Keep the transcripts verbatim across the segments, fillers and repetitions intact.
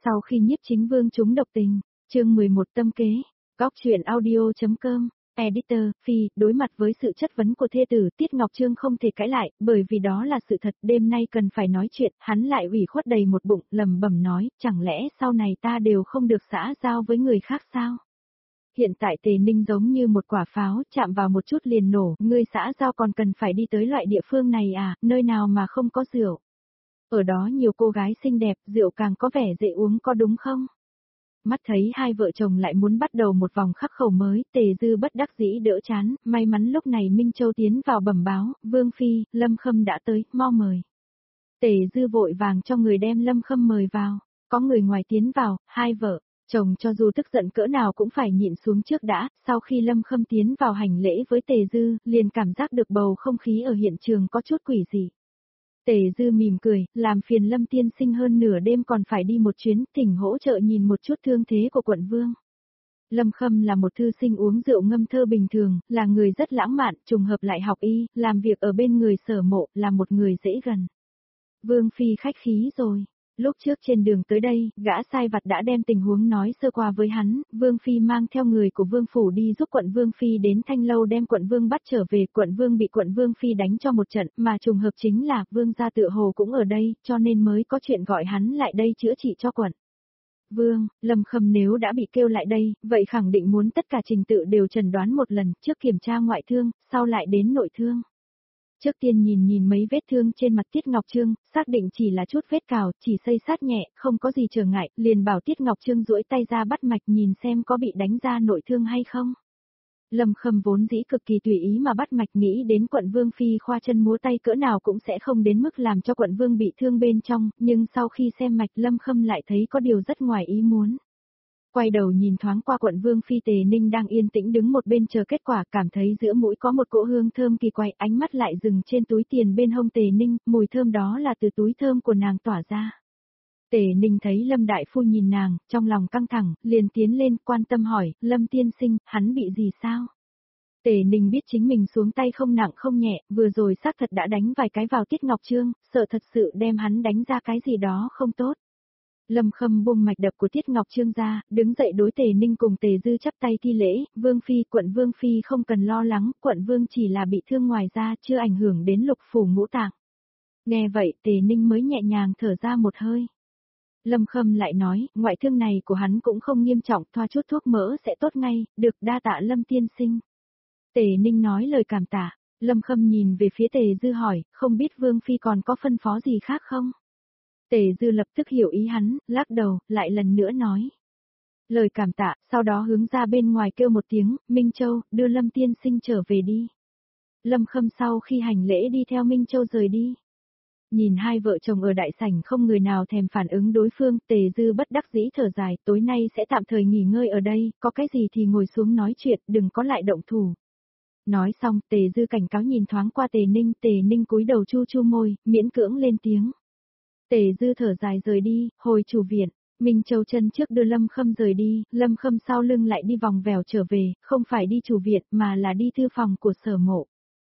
Sau khi Nhiếp Chính Vương trúng độc tình, chương mười một tâm kế, góc truyện audio.com, editor, Phi, đối mặt với sự chất vấn của thê tử, Tiết Ngọc Trương không thể cãi lại, bởi vì đó là sự thật, đêm nay cần phải nói chuyện, hắn lại ủy khuất đầy một bụng, lẩm bẩm nói, chẳng lẽ sau này ta đều không được xã giao với người khác sao? Hiện tại Tề Ninh giống như một quả pháo, chạm vào một chút liền nổ, ngươi xã giao còn cần phải đi tới loại địa phương này à, nơi nào mà không có rượu. Ở đó nhiều cô gái xinh đẹp, rượu càng có vẻ dễ uống có đúng không? Mắt thấy hai vợ chồng lại muốn bắt đầu một vòng khắc khẩu mới, Tề Dư bất đắc dĩ đỡ chán, may mắn lúc này Minh Châu tiến vào bẩm báo, Vương Phi, Lâm Khâm đã tới, mau mời. Tề Dư vội vàng cho người đem Lâm Khâm mời vào, có người ngoài tiến vào, hai vợ chồng cho dù tức giận cỡ nào cũng phải nhịn xuống trước đã, sau khi Lâm Khâm tiến vào hành lễ với Tề Dư, liền cảm giác được bầu không khí ở hiện trường có chút quỷ dị. Tề Dư mỉm cười, làm phiền Lâm tiên sinh hơn nửa đêm còn phải đi một chuyến, thỉnh hỗ trợ nhìn một chút thương thế của quận vương. Lâm Khâm là một thư sinh uống rượu ngâm thơ bình thường, là người rất lãng mạn, trùng hợp lại học y, làm việc ở bên người Sở Mộ, là một người dễ gần. Vương Phi khách khí rồi. Lúc trước trên đường tới đây, gã sai vặt đã đem tình huống nói sơ qua với hắn, Vương Phi mang theo người của Vương Phủ đi giúp quận Vương Phi đến Thanh Lâu đem quận Vương bắt trở về, quận Vương bị quận Vương Phi đánh cho một trận, mà trùng hợp chính là, Vương gia tựa hồ cũng ở đây, cho nên mới có chuyện gọi hắn lại đây chữa trị cho quận. Vương, Lâm Khâm nếu đã bị kêu lại đây, vậy khẳng định muốn tất cả trình tự đều chẩn đoán một lần, trước kiểm tra ngoại thương, sau lại đến nội thương. Trước tiên nhìn nhìn mấy vết thương trên mặt Tiết Ngọc Trương, xác định chỉ là chút vết cào, chỉ xây sát nhẹ, không có gì trở ngại, liền bảo Tiết Ngọc Trương duỗi tay ra bắt mạch nhìn xem có bị đánh ra nội thương hay không. Lâm Khâm vốn dĩ cực kỳ tùy ý mà bắt mạch, nghĩ đến quận Vương Phi khoa chân múa tay cỡ nào cũng sẽ không đến mức làm cho quận Vương bị thương bên trong, nhưng sau khi xem mạch Lâm Khâm lại thấy có điều rất ngoài ý muốn. Quay đầu nhìn thoáng qua quận Vương Phi Tề Ninh đang yên tĩnh đứng một bên chờ kết quả, cảm thấy giữa mũi có một cỗ hương thơm kỳ quái, ánh mắt lại dừng trên túi tiền bên hông Tề Ninh, mùi thơm đó là từ túi thơm của nàng tỏa ra. Tề Ninh thấy Lâm Đại Phu nhìn nàng, trong lòng căng thẳng, liền tiến lên quan tâm hỏi, Lâm tiên sinh, hắn bị gì sao? Tề Ninh biết chính mình xuống tay không nặng không nhẹ, vừa rồi xác thật đã đánh vài cái vào Tiết Ngọc Trương, sợ thật sự đem hắn đánh ra cái gì đó không tốt. Lâm Khâm buông mạch đập của Tiết Ngọc Trương ra, đứng dậy đối Tề Ninh cùng Tề Dư chắp tay thi lễ, Vương Phi, quận Vương Phi không cần lo lắng, quận Vương chỉ là bị thương ngoài ra, chưa ảnh hưởng đến lục phủ ngũ tạng. Nghe vậy Tề Ninh mới nhẹ nhàng thở ra một hơi. Lâm Khâm lại nói, ngoại thương này của hắn cũng không nghiêm trọng, thoa chút thuốc mỡ sẽ tốt ngay, được đa tạ Lâm tiên sinh. Tề Ninh nói lời cảm tạ, Lâm Khâm nhìn về phía Tề Dư hỏi, không biết Vương Phi còn có phân phó gì khác không? Tề Dư lập tức hiểu ý hắn, lắc đầu, lại lần nữa nói. Lời cảm tạ, sau đó hướng ra bên ngoài kêu một tiếng, Minh Châu, đưa Lâm tiên sinh trở về đi. Lâm Khâm sau khi hành lễ đi theo Minh Châu rời đi. Nhìn hai vợ chồng ở đại sảnh không người nào thèm phản ứng đối phương, Tề Dư bất đắc dĩ thở dài, tối nay sẽ tạm thời nghỉ ngơi ở đây, có cái gì thì ngồi xuống nói chuyện, đừng có lại động thủ. Nói xong, Tề Dư cảnh cáo nhìn thoáng qua Tề Ninh, Tề Ninh cúi đầu chu chu môi, miễn cưỡng lên tiếng. Tề Dư thở dài rời đi, hồi chủ viện, Minh Châu chân trước đưa Lâm Khâm rời đi, Lâm Khâm sau lưng lại đi vòng vèo trở về, không phải đi chủ viện mà là đi thư phòng của Sở Mộ.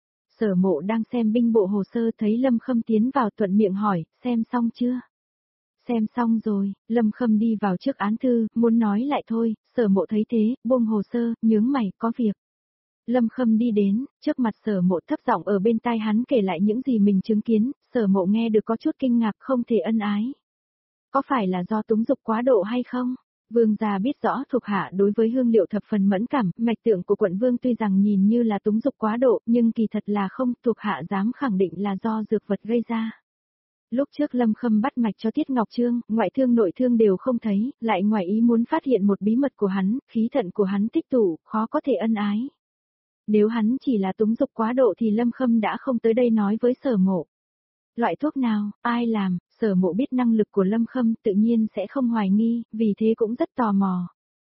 Sở Mộ đang xem binh bộ hồ sơ thấy Lâm Khâm tiến vào thuận miệng hỏi, xem xong chưa? Xem xong rồi, Lâm Khâm đi vào trước án thư, muốn nói lại thôi, Sở Mộ thấy thế, buông hồ sơ, nhướng mày, có việc. Lâm Khâm đi đến, trước mặt Sở Mộ thấp giọng ở bên tai hắn kể lại những gì mình chứng kiến, Sở Mộ nghe được có chút kinh ngạc không thể ân ái. Có phải là do túng dục quá độ hay không? Vương gia biết rõ thuộc hạ đối với hương liệu thập phần mẫn cảm, mạch tượng của quận Vương tuy rằng nhìn như là túng dục quá độ, nhưng kỳ thật là không, thuộc hạ dám khẳng định là do dược vật gây ra. Lúc trước Lâm Khâm bắt mạch cho Tiết Ngọc Trương, ngoại thương nội thương đều không thấy, lại ngoài ý muốn phát hiện một bí mật của hắn, khí thận của hắn tích tụ, khó có thể ân ái. Nếu hắn chỉ là túng dục quá độ thì Lâm Khâm đã không tới đây nói với Sở Mộ. Loại thuốc nào, ai làm, Sở Mộ biết năng lực của Lâm Khâm tự nhiên sẽ không hoài nghi, vì thế cũng rất tò mò.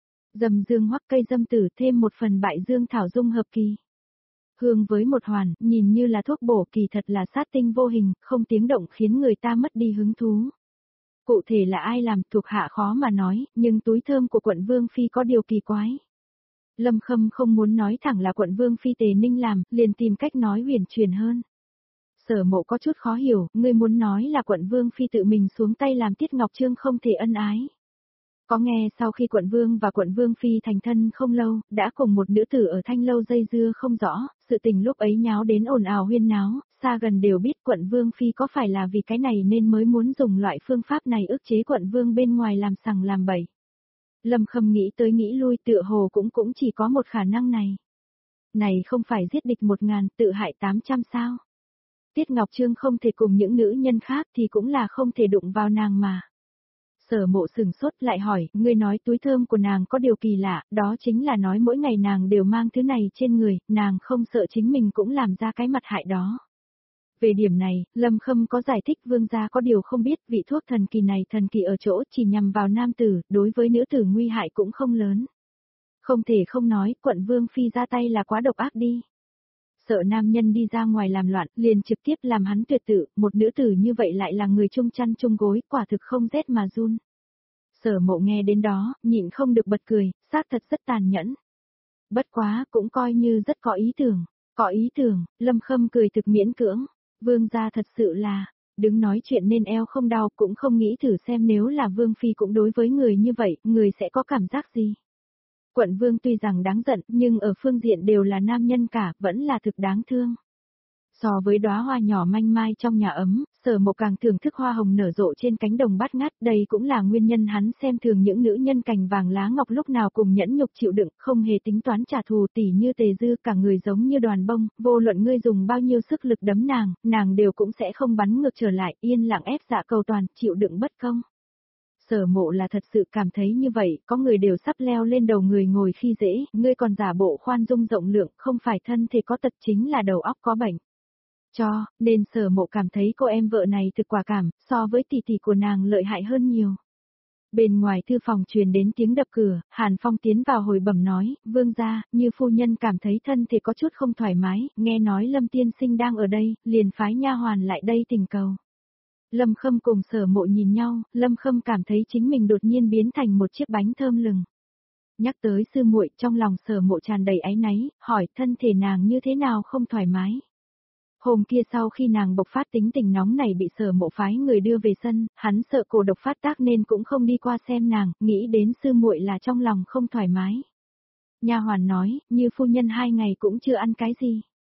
Dầm dương hoắc cây dâm tử thêm một phần bại dương thảo dung hợp kỳ. Hương với một hoàn, nhìn như là thuốc bổ kỳ thật là sát tinh vô hình, không tiếng động khiến người ta mất đi hứng thú. Cụ thể là ai làm thuộc hạ khó mà nói, nhưng túi thơm của quận Vương Phi có điều kỳ quái. Lâm Khâm không muốn nói thẳng là quận Vương Phi Tề Ninh làm, liền tìm cách nói huyền truyền hơn. Sở Mộ có chút khó hiểu, ngươi muốn nói là quận Vương Phi tự mình xuống tay làm Tiết Ngọc Trương không thể ân ái. Có nghe sau khi quận vương và quận vương phi thành thân không lâu, đã cùng một nữ tử ở Thanh Lâu dây dưa không rõ, sự tình lúc ấy nháo đến ồn ào huyên náo, xa gần đều biết quận vương phi có phải là vì cái này nên mới muốn dùng loại phương pháp này ức chế quận vương bên ngoài làm sằng làm bậy. Lâm Khâm nghĩ tới nghĩ lui tựa hồ cũng cũng chỉ có một khả năng này. Này không phải giết địch một ngàn tự hại tám trăm sao? Tiết Ngọc Trương không thể cùng những nữ nhân khác thì cũng là không thể đụng vào nàng mà. Sở Mộ sừng sốt lại hỏi, ngươi nói túi thơm của nàng có điều kỳ lạ, đó chính là nói mỗi ngày nàng đều mang thứ này trên người, nàng không sợ chính mình cũng làm ra cái mặt hại đó. Về điểm này, Lâm Khâm có giải thích vương gia có điều không biết vị thuốc thần kỳ này thần kỳ ở chỗ chỉ nhằm vào nam tử, đối với nữ tử nguy hại cũng không lớn. Không thể không nói, quận vương phi ra tay là quá độc ác đi. Sợ nam nhân đi ra ngoài làm loạn, liền trực tiếp làm hắn tuyệt tự, một nữ tử như vậy lại là người chung chăn chung gối, quả thực không rét mà run. Sở Mộ nghe đến đó, nhịn không được bật cười, xác thật rất tàn nhẫn. Bất quá, cũng coi như rất có ý tưởng. Có ý tưởng, Lâm Khâm cười thực miễn cưỡng. Vương gia thật sự là, đứng nói chuyện nên eo không đau, cũng không nghĩ thử xem nếu là vương phi cũng đối với người như vậy, người sẽ có cảm giác gì. Quận vương tuy rằng đáng giận, nhưng ở phương diện đều là nam nhân cả, vẫn là thực đáng thương. So với đóa hoa nhỏ manh mai trong nhà ấm, Sở Mộ càng thưởng thức hoa hồng nở rộ trên cánh đồng bát ngát, đây cũng là nguyên nhân hắn xem thường những nữ nhân cành vàng lá ngọc lúc nào cùng nhẫn nhục chịu đựng, không hề tính toán trả thù tỉ như Tề Dư, cả người giống như đoàn bông, vô luận ngươi dùng bao nhiêu sức lực đấm nàng, nàng đều cũng sẽ không bắn ngược trở lại, yên lặng ép dạ cầu toàn, chịu đựng bất công. Sở Mộ là thật sự cảm thấy như vậy, có người đều sắp leo lên đầu người ngồi khi dễ, ngươi còn giả bộ khoan dung rộng lượng, không phải thân thể có tật chính là đầu óc có bệnh. Cho, nên Sở Mộ cảm thấy cô em vợ này thực quả cảm, so với tỷ tỷ của nàng lợi hại hơn nhiều. Bên ngoài thư phòng truyền đến tiếng đập cửa, Hàn Phong tiến vào hồi bẩm nói, vương gia, như phu nhân cảm thấy thân thể có chút không thoải mái, nghe nói Lâm tiên sinh đang ở đây, liền phái nha hoàn lại đây tình cầu. Lâm Khâm cùng Sở Mộ nhìn nhau, Lâm Khâm cảm thấy chính mình đột nhiên biến thành một chiếc bánh thơm lừng. Nhắc tới sư muội, trong lòng Sở Mộ tràn đầy áy náy, hỏi thân thể nàng như thế nào không thoải mái. Hôm kia sau khi nàng bộc phát tính tình nóng này bị Sở Mộ phái người đưa về sân, hắn sợ cổ độc phát tác nên cũng không đi qua xem nàng, nghĩ đến sư muội là trong lòng không thoải mái. Nha hoàn nói, như phu nhân hai ngày cũng chưa ăn cái gì.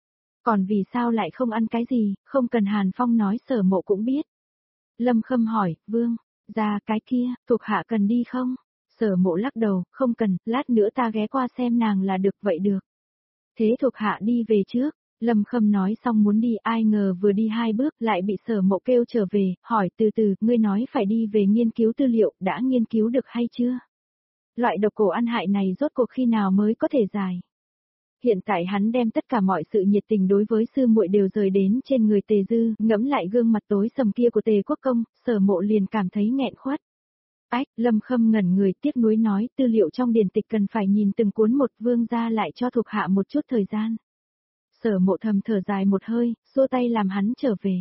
Còn vì sao lại không ăn cái gì, không cần Hàn Phong nói Sở Mộ cũng biết. Lâm Khâm hỏi, vương, ra cái kia, thuộc hạ cần đi không? Sở Mộ lắc đầu, không cần, lát nữa ta ghé qua xem nàng là được vậy được. Thế thuộc hạ đi về trước. Lâm Khâm nói xong muốn đi, ai ngờ vừa đi hai bước lại bị Sở Mộ kêu trở về, hỏi từ từ, ngươi nói phải đi về nghiên cứu tư liệu, đã nghiên cứu được hay chưa? Loại độc cổ ăn hại này rốt cuộc khi nào mới có thể giải? Hiện tại hắn đem tất cả mọi sự nhiệt tình đối với sư muội đều rời đến trên người Tề Dư, ngẫm lại gương mặt tối sầm kia của Tề Quốc Công, Sở Mộ liền cảm thấy nghẹn khuất. Ách, Lâm Khâm ngẩn người tiếc nuối nói, tư liệu trong điển tịch cần phải nhìn từng cuốn một, vương gia lại cho thuộc hạ một chút thời gian. Sở Mộ thầm thở dài một hơi, xua tay làm hắn trở về.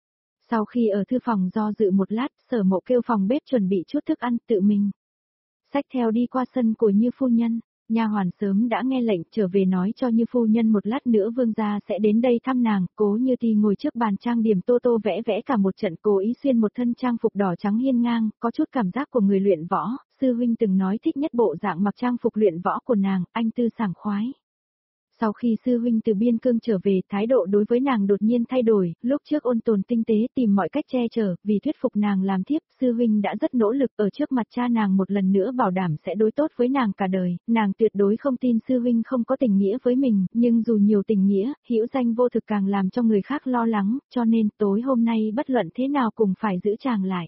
Sau khi ở thư phòng do dự một lát, Sở Mộ kêu phòng bếp chuẩn bị chút thức ăn tự mình. Xách theo đi qua sân của Như phu nhân, nha hoàn sớm đã nghe lệnh trở về nói cho Như phu nhân một lát nữa vương gia sẽ đến đây thăm nàng, Cố Như Ti ngồi trước bàn trang điểm tô tô vẽ vẽ cả một trận, cố ý xuyên một thân trang phục đỏ trắng hiên ngang, có chút cảm giác của người luyện võ, sư huynh từng nói thích nhất bộ dạng mặc trang phục luyện võ của nàng, anh tư sảng khoái. Sau khi sư huynh từ biên cương trở về, thái độ đối với nàng đột nhiên thay đổi, lúc trước ôn tồn tinh tế tìm mọi cách che chở, vì thuyết phục nàng làm thiếp, sư huynh đã rất nỗ lực ở trước mặt cha nàng một lần nữa bảo đảm sẽ đối tốt với nàng cả đời, nàng tuyệt đối không tin sư huynh không có tình nghĩa với mình, nhưng dù nhiều tình nghĩa, hữu danh vô thực càng làm cho người khác lo lắng, cho nên tối hôm nay bất luận thế nào cũng phải giữ chàng lại.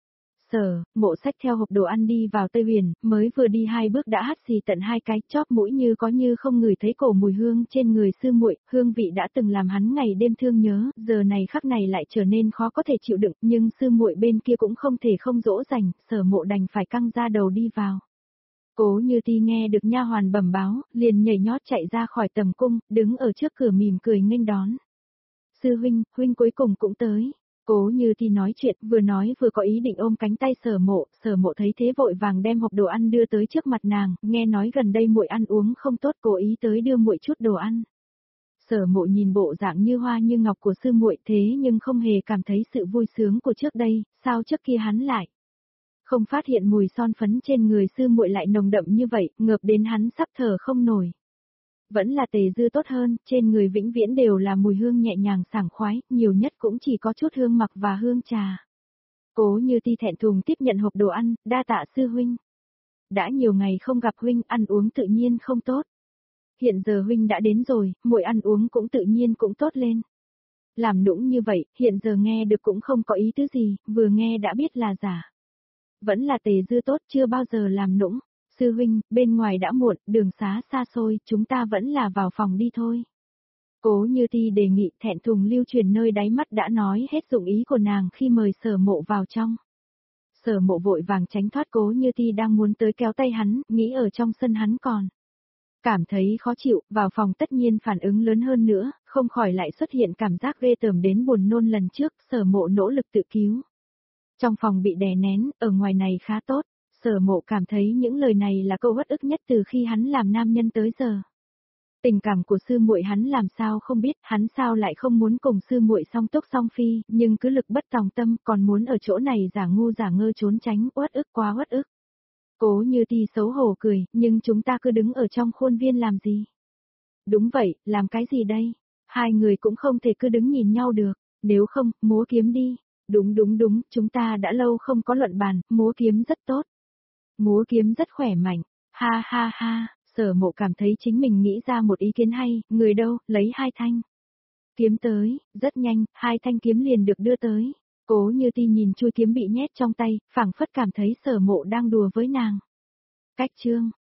Sở Mộ xách theo hộp đồ ăn đi vào Tây Huyền, mới vừa đi hai bước đã hắt xì tận hai cái, chóp mũi như có như không ngửi thấy cổ mùi hương trên người sư muội, hương vị đã từng làm hắn ngày đêm thương nhớ, giờ này khắc này lại trở nên khó có thể chịu đựng, nhưng sư muội bên kia cũng không thể không dỗ dành, Sở Mộ đành phải căng ra đầu đi vào. Cố Như Ti nghe được nha hoàn bẩm báo, liền nhảy nhót chạy ra khỏi tầm cung, đứng ở trước cửa mỉm cười nghênh đón. Sư huynh, huynh cuối cùng cũng tới. Cố Như Ti nói chuyện, vừa nói vừa có ý định ôm cánh tay Sở Mộ, Sở Mộ thấy thế vội vàng đem hộp đồ ăn đưa tới trước mặt nàng, nghe nói gần đây muội ăn uống không tốt, cố ý tới đưa muội chút đồ ăn. Sở Mộ nhìn bộ dạng như hoa như ngọc của sư muội thế nhưng không hề cảm thấy sự vui sướng của trước đây, sao trước kia hắn lại Không phát hiện mùi son phấn trên người sư muội lại nồng đậm như vậy, ngợp đến hắn sắp thở không nổi. Vẫn là Tề Dư tốt hơn, trên người vĩnh viễn đều là mùi hương nhẹ nhàng sảng khoái, nhiều nhất cũng chỉ có chút hương mặc và hương trà. Cố Như Ti thẹn thùng tiếp nhận hộp đồ ăn, đa tạ sư huynh. Đã nhiều ngày không gặp huynh, ăn uống tự nhiên không tốt. Hiện giờ huynh đã đến rồi, muội ăn uống cũng tự nhiên cũng tốt lên. Làm nũng như vậy, hiện giờ nghe được cũng không có ý tứ gì, vừa nghe đã biết là giả. Vẫn là Tề Dư tốt, chưa bao giờ làm nũng. Sư huynh, bên ngoài đã muộn, đường xá xa xôi, chúng ta vẫn là vào phòng đi thôi. Cố Như Ti đề nghị, thẹn thùng lưu truyền nơi đáy mắt đã nói hết dụng ý của nàng khi mời Sở Mộ vào trong. Sở Mộ vội vàng tránh thoát Cố Như Ti đang muốn tới kéo tay hắn, nghĩ ở trong sân hắn còn cảm thấy khó chịu, vào phòng tất nhiên phản ứng lớn hơn nữa, không khỏi lại xuất hiện cảm giác ghê tởm đến buồn nôn lần trước, Sở Mộ nỗ lực tự cứu. Trong phòng bị đè nén, ở ngoài này khá tốt, Sở Mộ cảm thấy những lời này là câu uất ức nhất từ khi hắn làm nam nhân tới giờ. Tình cảm của sư muội hắn làm sao không biết, hắn sao lại không muốn cùng sư muội song túc song phi, nhưng cứ lực bất tòng tâm, còn muốn ở chỗ này giả ngu giả ngơ trốn tránh, uất ức quá uất ức. Cố Như Ti xấu hổ cười, nhưng chúng ta cứ đứng ở trong khuôn viên làm gì? Đúng vậy, làm cái gì đây? Hai người cũng không thể cứ đứng nhìn nhau được, nếu không, múa kiếm đi. Đúng đúng đúng, chúng ta đã lâu không có luận bàn, múa kiếm rất tốt. Múa kiếm rất khỏe mạnh, ha ha ha, Sở Mộ cảm thấy chính mình nghĩ ra một ý kiến hay, người đâu, lấy hai thanh. Kiếm tới, rất nhanh, hai thanh kiếm liền được đưa tới. Cố Như Ti nhìn chuôi kiếm bị nhét trong tay, phảng phất cảm thấy Sở Mộ đang đùa với nàng. Cách chương